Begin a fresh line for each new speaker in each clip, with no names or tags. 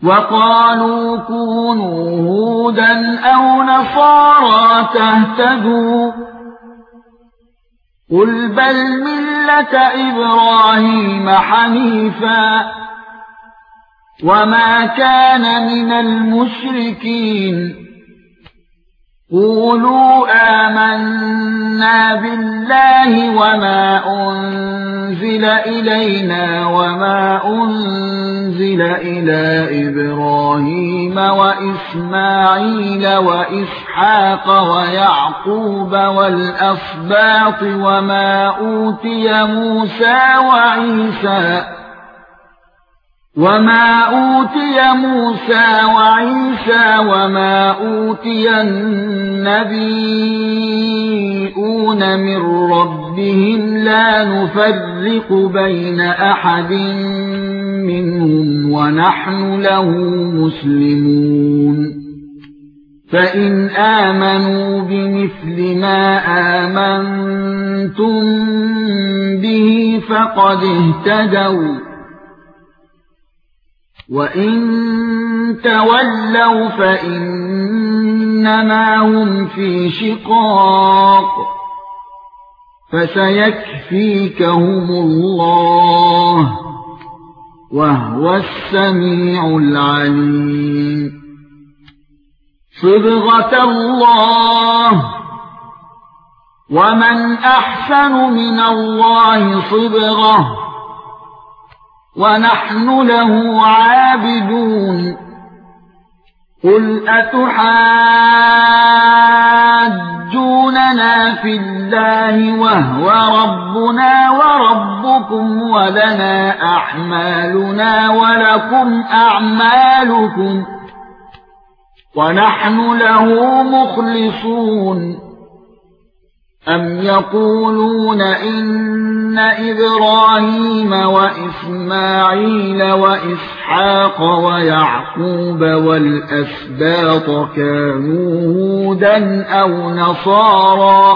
وقالوا كونوا هودا أو نصارى تهتدوا قل بل ملة إبراهيم حنيفا وما كان من المشركين قولوا آمنا بالله وما أنزل إلينا وما أنزل إلى إبراهيم وإسماعيل وإسحاق ويعقوب والأسباط وما أوتي موسى وعيسى وما أوتي النبيون من ربهم لا نفرق بين أحد منهم ونحن له مسلمون فإن آمنوا بمثل ما آمنتم به فقد اهتدوا وَإِن تَوَلَّوْا فَإِنَّمَا هُمْ فِي شِقَاقٍ فَسَيَكْفِيكَهُمُ اللَّهُ وَهُوَ السَّمِيعُ الْعَلِيمُ صِبْغَةَ اللَّهِ وَمَنْ أَحْسَنُ مِنَ اللَّهِ صِبْغَةً وَنَحْنُ لَهُ عَابِدُونَ قُلْ أَتُحَاجُّونَنَا فِي اللَّهِ وَهُوَ رَبُّنَا وَرَبُّكُمْ وَلَنَا أَعْمَالُنَا وَلَكُمْ أَعْمَالُكُمْ وَنَحْنُ لَهُ مُخْلِصُونَ أَمْ يَقُولُونَ إِنَّ إِبْرَاهِيمَ وَإِسْمَاعِيلَ وَإِسْحَاقَ وَيَعْقُوبَ وَالْأَسْبَاطَ كَانُوا هُودًا أَوْ نَصَارَى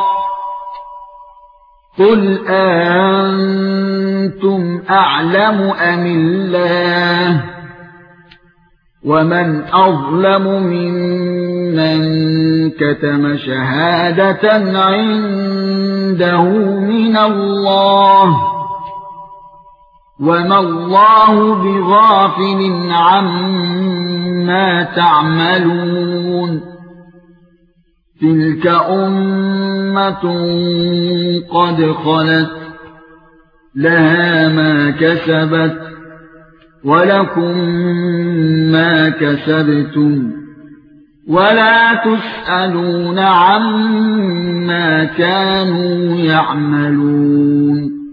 قُلْ أَنْتُمْ أَعْلَمُ أَمِ اللَّهُ وَمَنْ أَظْلَمُ مِمَّنْ كَتَمَ شَهَادَةً عِندَهُ مِنَ اللَّهِ وَمَا اللَّهُ بِغَافِلٍ عَمَّا تَعْمَلُونَ تِلْكَ أُمَّةٌ قَدْ خَلَتْ لَهَا مَا كَسَبَتْ وَلَكُمْ مَا كَسَبْتُمْ وَلَا تُسْأَلُونَ عَمَّا كَانُوا يَعْمَلُونَ